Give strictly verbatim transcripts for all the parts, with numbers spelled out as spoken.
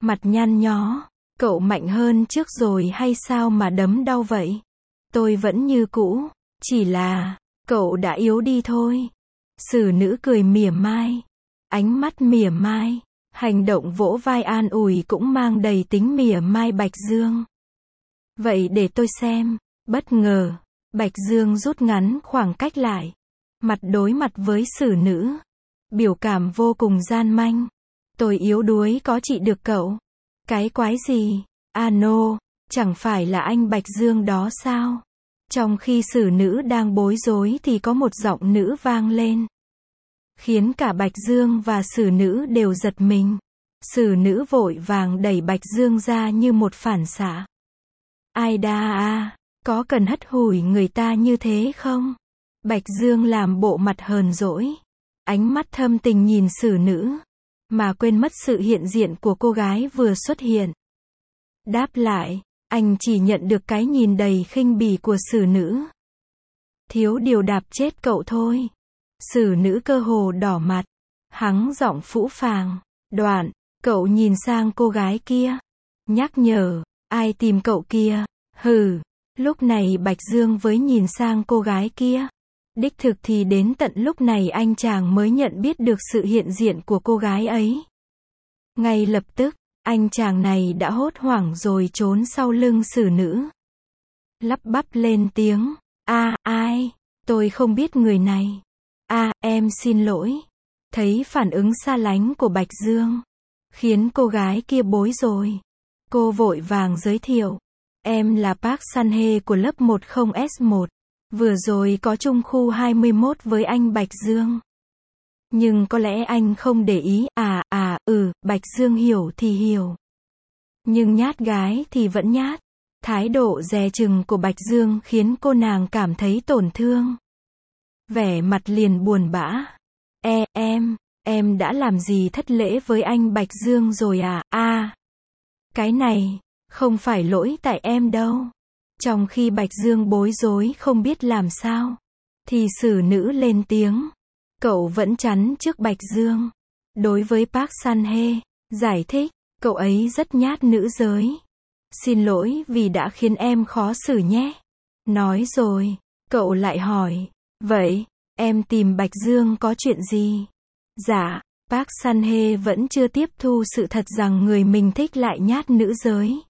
Mặt nhăn nhó. Cậu mạnh hơn trước rồi hay sao mà đấm đau vậy? Tôi vẫn như cũ. Chỉ là, cậu đã yếu đi thôi. Xử nữ cười mỉa mai. Ánh mắt mỉa mai. Hành động vỗ vai an ủi cũng mang đầy tính mỉa mai Bạch Dương. Vậy để tôi xem. Bất ngờ, Bạch Dương rút ngắn khoảng cách lại. Mặt đối mặt với xử nữ. Biểu cảm vô cùng gian manh. Tôi yếu đuối có trị được cậu? Cái quái gì? Ano, chẳng phải là anh Bạch Dương đó sao? Trong khi xử nữ đang bối rối thì có một giọng nữ vang lên. Khiến cả Bạch Dương và xử nữ đều giật mình. Xử nữ vội vàng đẩy Bạch Dương ra như một phản xạ. Ai đa à, có cần hất hủi người ta như thế không? Bạch Dương làm bộ mặt hờn dỗi. Ánh mắt thâm tình nhìn xử nữ. Mà quên mất sự hiện diện của cô gái vừa xuất hiện. Đáp lại, anh chỉ nhận được cái nhìn đầy khinh bỉ của xử nữ. Thiếu điều đạp chết cậu thôi. Xử nữ cơ hồ đỏ mặt. Hắng giọng phũ phàng. Đoạn, cậu nhìn sang cô gái kia. Nhắc nhở, ai tìm cậu kia? Hừ. Lúc này Bạch Dương với nhìn sang cô gái kia. Đích thực thì đến tận lúc này anh chàng mới nhận biết được sự hiện diện của cô gái ấy. Ngay lập tức, anh chàng này đã hốt hoảng rồi trốn sau lưng xử nữ. Lắp bắp lên tiếng. A, ai? Tôi không biết người này. A, em xin lỗi. Thấy phản ứng xa lánh của Bạch Dương. Khiến cô gái kia bối rối. Cô vội vàng giới thiệu. Em là Park San-hye của lớp một không S một. Vừa rồi có chung khu hai mươi mốt với anh Bạch Dương. Nhưng có lẽ anh không để ý. À, à, ừ, Bạch Dương hiểu thì hiểu. Nhưng nhát gái thì vẫn nhát. Thái độ dè chừng của Bạch Dương khiến cô nàng cảm thấy tổn thương. Vẻ mặt liền buồn bã. E, em, em đã làm gì thất lễ với anh Bạch Dương rồi à? À, cái này, không phải lỗi tại em đâu. Trong khi Bạch Dương bối rối không biết làm sao, thì xử nữ lên tiếng. Cậu vẫn chắn trước Bạch Dương. Đối với Park San-hye, giải thích, cậu ấy rất nhát nữ giới. Xin lỗi vì đã khiến em khó xử nhé. Nói rồi, cậu lại hỏi, vậy, em tìm Bạch Dương có chuyện gì? Dạ, Park San-hye vẫn chưa tiếp thu sự thật rằng người mình thích lại nhát nữ giới.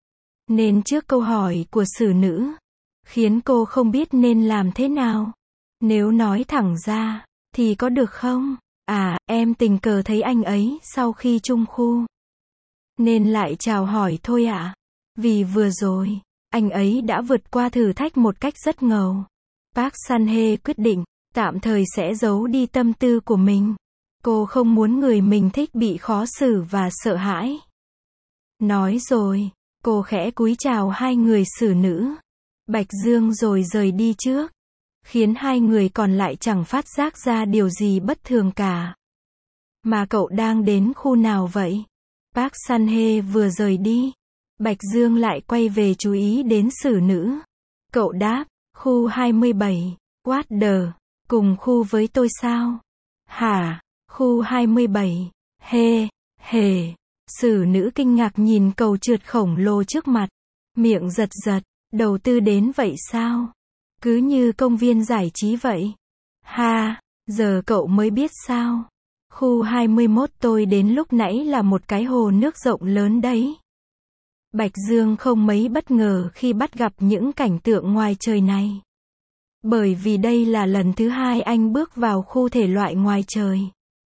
Nên trước câu hỏi của xử nữ, khiến cô không biết nên làm thế nào. Nếu nói thẳng ra, thì có được không? À, em tình cờ thấy anh ấy sau khi chung khu. Nên lại chào hỏi thôi ạ. À? Vì vừa rồi, anh ấy đã vượt qua thử thách một cách rất ngầu. Park San-hye quyết định, tạm thời sẽ giấu đi tâm tư của mình. Cô không muốn người mình thích bị khó xử và sợ hãi. Nói rồi, cô khẽ cúi chào hai người xử nữ. Bạch Dương rồi rời đi trước. Khiến hai người còn lại chẳng phát giác ra điều gì bất thường cả. Mà cậu đang đến khu nào vậy? Park San-hye vừa rời đi. Bạch Dương lại quay về chú ý đến xử nữ. Cậu đáp, khu hai mươi bảy. What the? Cùng khu với tôi sao? Hả? Khu hai mươi bảy. Hê, hề. Xử nữ kinh ngạc nhìn cầu trượt khổng lồ trước mặt. Miệng giật giật. Đầu tư đến vậy sao? Cứ như công viên giải trí vậy. Ha, giờ cậu mới biết sao? Khu hai mươi mốt tôi đến lúc nãy là một cái hồ nước rộng lớn đấy. Bạch Dương không mấy bất ngờ khi bắt gặp những cảnh tượng ngoài trời này. Bởi vì đây là lần thứ hai anh bước vào khu thể loại ngoài trời.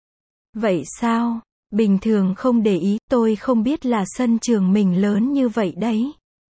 Vậy sao? Bình thường không để ý, tôi không biết là sân trường mình lớn như vậy đấy.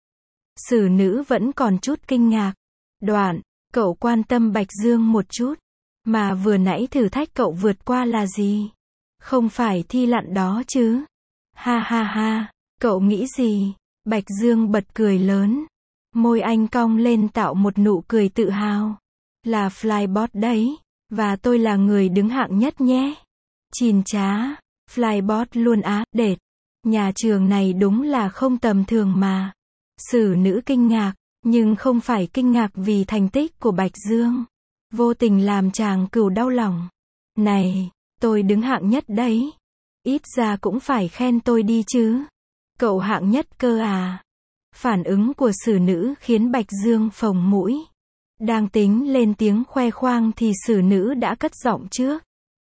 Xử nữ vẫn còn chút kinh ngạc. Đoạn, cậu quan tâm Bạch Dương một chút. Mà vừa nãy thử thách cậu vượt qua là gì? Không phải thi lặn đó chứ? Ha ha ha, cậu nghĩ gì? Bạch Dương bật cười lớn. Môi anh cong lên tạo một nụ cười tự hào. Là Flybot đấy. Và tôi là người đứng hạng nhất nhé. Chìn chá. Flybot luôn á, đệt. Nhà trường này đúng là không tầm thường mà. Xử nữ kinh ngạc. Nhưng không phải kinh ngạc vì thành tích của Bạch Dương. Vô tình làm chàng cừu đau lòng. Này, tôi đứng hạng nhất đấy. Ít ra cũng phải khen tôi đi chứ. Cậu hạng nhất cơ à? Phản ứng của sử nữ khiến Bạch Dương phồng mũi. Đang tính lên tiếng khoe khoang thì sử nữ đã cất giọng trước.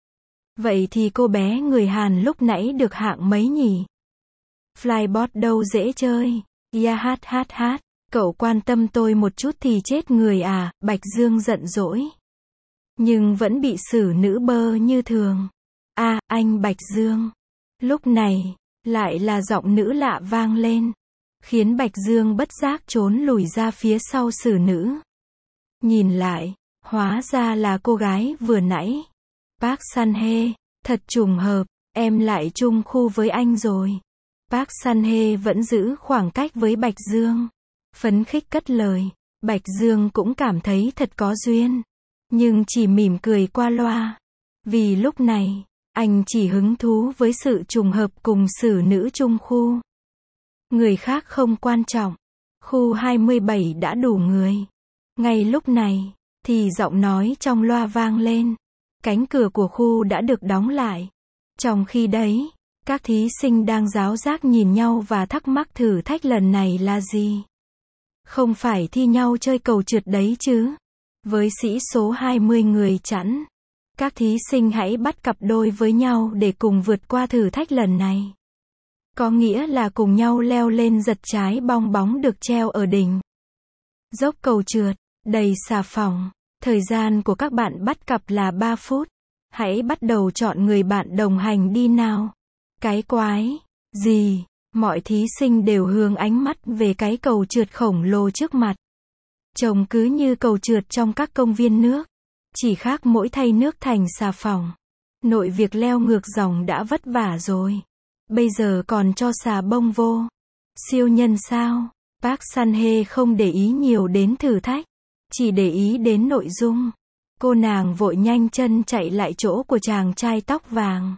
Vậy thì cô bé người Hàn lúc nãy được hạng mấy nhỉ? Flybot đâu dễ chơi. Ya hát hát hát. Cậu quan tâm tôi một chút thì chết người à, Bạch Dương giận dỗi. Nhưng vẫn bị sử nữ bơ như thường. À, anh Bạch Dương. Lúc này, lại là giọng nữ lạ vang lên. Khiến Bạch Dương bất giác trốn lùi ra phía sau sử nữ. Nhìn lại, hóa ra là cô gái vừa nãy. Park San-hye, thật trùng hợp, em lại chung khu với anh rồi. Park San-hye vẫn giữ khoảng cách với Bạch Dương. Phấn khích cất lời, Bạch Dương cũng cảm thấy thật có duyên. Nhưng chỉ mỉm cười qua loa. Vì lúc này, anh chỉ hứng thú với sự trùng hợp cùng sử nữ chung khu. Người khác không quan trọng. Khu hai mươi bảy đã đủ người. Ngay lúc này, thì giọng nói trong loa vang lên. Cánh cửa của khu đã được đóng lại. Trong khi đấy, các thí sinh đang ráo rác nhìn nhau và thắc mắc thử thách lần này là gì. Không phải thi nhau chơi cầu trượt đấy chứ. Với sĩ số hai mươi người chẵn, các thí sinh hãy bắt cặp đôi với nhau để cùng vượt qua thử thách lần này. Có nghĩa là cùng nhau leo lên giật trái bong bóng được treo ở đỉnh dốc cầu trượt, đầy xà phòng. Thời gian của các bạn bắt cặp là ba phút. Hãy bắt đầu chọn người bạn đồng hành đi nào. Cái quái gì? Mọi thí sinh đều hướng ánh mắt về cái cầu trượt khổng lồ trước mặt. Trông cứ như cầu trượt trong các công viên nước. Chỉ khác mỗi thay nước thành xà phòng. Nội việc leo ngược dòng đã vất vả rồi. Bây giờ còn cho xà bông vô. Siêu nhân sao? Park San-hye không để ý nhiều đến thử thách. Chỉ để ý đến nội dung. Cô nàng vội nhanh chân chạy lại chỗ của chàng trai tóc vàng.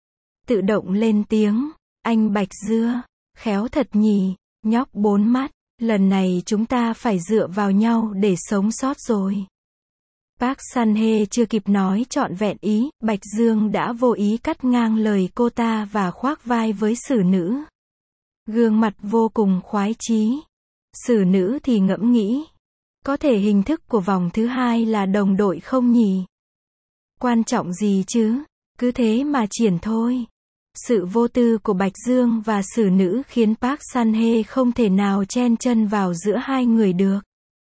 Tự động lên tiếng. Anh Bạch Dưa. Khéo thật nhỉ. Nhóc bốn mắt. Lần này chúng ta phải dựa vào nhau để sống sót rồi. Park San-hye chưa kịp nói trọn vẹn ý, Bạch Dương đã vô ý cắt ngang lời cô ta và khoác vai với sử nữ. Gương mặt vô cùng khoái chí. Sử nữ thì ngẫm nghĩ. Có thể hình thức của vòng thứ hai là đồng đội không nhỉ? Quan trọng gì chứ? Cứ thế mà triển thôi. Sự vô tư của Bạch Dương và sử nữ khiến Park San-hye không thể nào chen chân vào giữa hai người được.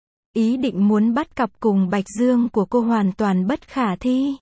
Ý định muốn bắt cặp cùng Bạch Dương của cô hoàn toàn bất khả thi.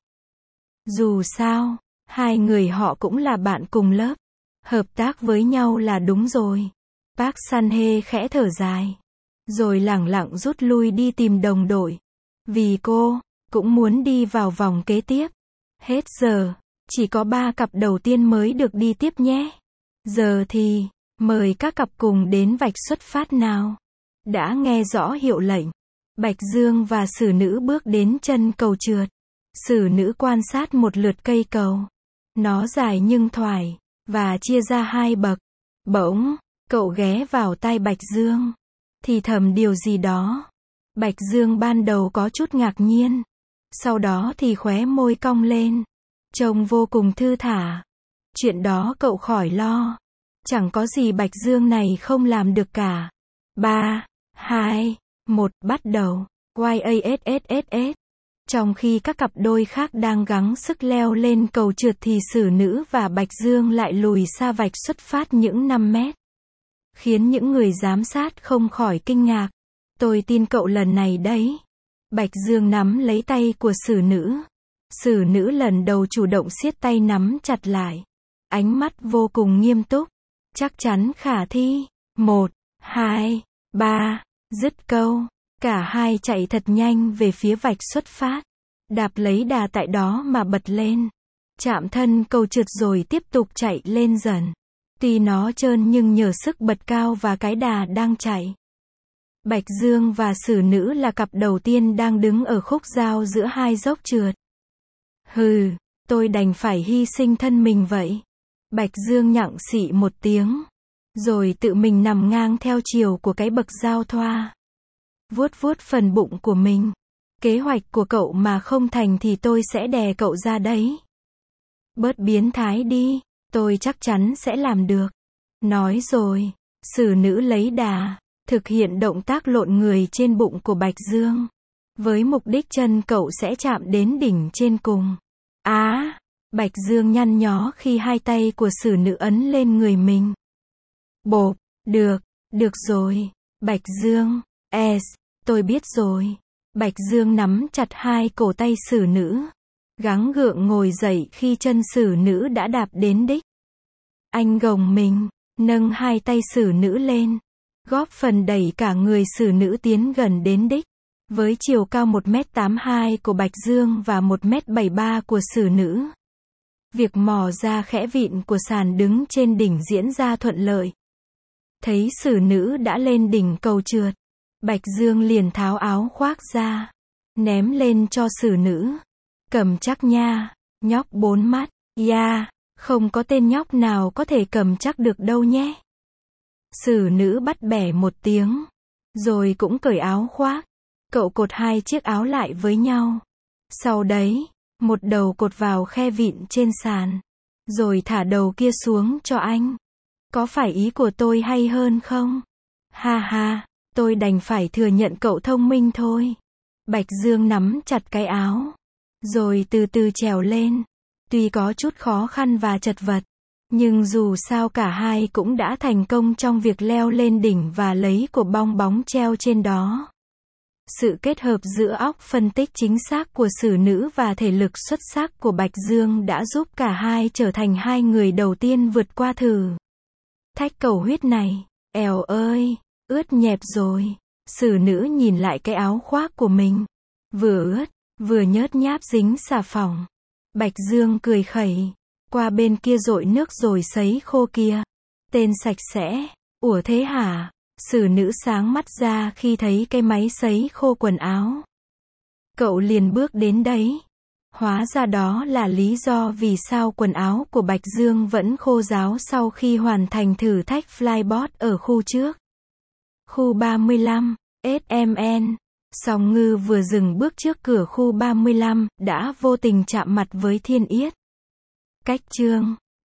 Dù sao, hai người họ cũng là bạn cùng lớp. Hợp tác với nhau là đúng rồi. Park San-hye khẽ thở dài. Rồi lẳng lặng rút lui đi tìm đồng đội. Vì cô, cũng muốn đi vào vòng kế tiếp. Hết giờ, chỉ có ba cặp đầu tiên mới được đi tiếp nhé. Giờ thì, mời các cặp cùng đến vạch xuất phát nào. Đã nghe rõ hiệu lệnh. Bạch Dương và sử nữ bước đến chân cầu trượt. Sử nữ quan sát một lượt cây cầu. Nó dài nhưng thoải, và chia ra hai bậc. Bỗng, cậu ghé vào tai Bạch Dương. Thì thầm điều gì đó. Bạch Dương ban đầu có chút ngạc nhiên. Sau đó thì khóe môi cong lên. Trông vô cùng thư thả. Chuyện đó cậu khỏi lo. Chẳng có gì Bạch Dương này không làm được cả. ba, hai, một, bắt đầu. Yassss. Trong khi các cặp đôi khác đang gắng sức leo lên cầu trượt thì sử nữ và Bạch Dương lại lùi xa vạch xuất phát những năm mét. Khiến những người giám sát không khỏi kinh ngạc. Tôi tin cậu lần này đấy. Bạch Dương nắm lấy tay của sử nữ. Sử nữ lần đầu chủ động siết tay nắm chặt lại. Ánh mắt vô cùng nghiêm túc. Chắc chắn khả thi. Một, hai, ba, dứt câu. Cả hai chạy thật nhanh về phía vạch xuất phát. Đạp lấy đà tại đó mà bật lên. Chạm thân cầu trượt rồi tiếp tục chạy lên dần. Tuy nó trơn nhưng nhờ sức bật cao và cái đà đang chạy. Bạch Dương và sử nữ là cặp đầu tiên đang đứng ở khúc giao giữa hai dốc trượt. Hừ, tôi đành phải hy sinh thân mình vậy. Bạch Dương nhặng xị một tiếng. Rồi tự mình nằm ngang theo chiều của cái bậc giao thoa. Vuốt vuốt phần bụng của mình. Kế hoạch của cậu mà không thành thì tôi sẽ đè cậu ra đấy. Bớt biến thái đi, tôi chắc chắn sẽ làm được. Nói rồi, xử nữ lấy đà, thực hiện động tác lộn người trên bụng của Bạch Dương. Với mục đích chân cậu sẽ chạm đến đỉnh trên cùng. Á, à, Bạch Dương nhăn nhó khi hai tay của xử nữ ấn lên người mình. Bộp, được, được rồi, Bạch Dương, es, tôi biết rồi. Bạch Dương nắm chặt hai cổ tay xử nữ, gắng gượng ngồi dậy khi chân xử nữ đã đạp đến đích. Anh gồng mình, nâng hai tay xử nữ lên, góp phần đẩy cả người xử nữ tiến gần đến đích. Với chiều cao một mét tám mươi hai của Bạch Dương và một mét bảy mươi ba của xử nữ, việc mò ra khẽ vịn của sàn đứng trên đỉnh diễn ra thuận lợi. Thấy xử nữ đã lên đỉnh cầu trượt, Bạch Dương liền tháo áo khoác ra, ném lên cho xử nữ. Cầm chắc nha, nhóc bốn mắt, ya, yeah, không có tên nhóc nào có thể cầm chắc được đâu nhé. Xử nữ bắt bẻ một tiếng, rồi cũng cởi áo khoác. Cậu cột hai chiếc áo lại với nhau. Sau đấy, một đầu cột vào khe vịn trên sàn, rồi thả đầu kia xuống cho anh. Có phải ý của tôi hay hơn không? Ha ha, tôi đành phải thừa nhận cậu thông minh thôi. Bạch Dương nắm chặt cái áo, rồi từ từ trèo lên. Tuy có chút khó khăn và chật vật, nhưng dù sao cả hai cũng đã thành công trong việc leo lên đỉnh và lấy của bong bóng treo trên đó. Sự kết hợp giữa óc phân tích chính xác của xử nữ và thể lực xuất sắc của Bạch Dương đã giúp cả hai trở thành hai người đầu tiên vượt qua thử thách cầu huyết này. Èo ơi, ướt nhẹp rồi. Xử nữ nhìn lại cái áo khoác của mình. Vừa ướt, vừa nhớt nháp dính xà phòng. Bạch Dương cười khẩy. Qua bên kia dội nước rồi sấy khô kia. Tên sạch sẽ. Ủa thế hả? Xử nữ sáng mắt ra khi thấy cái máy sấy khô quần áo. Cậu liền bước đến đấy. Hóa ra đó là lý do vì sao quần áo của Bạch Dương vẫn khô ráo sau khi hoàn thành thử thách flyboard ở khu trước. Khu ba mươi lăm, ét em en. Song Ngư vừa dừng bước trước cửa khu ba mươi lăm, đã vô tình chạm mặt với Thiên Yết. Cách chương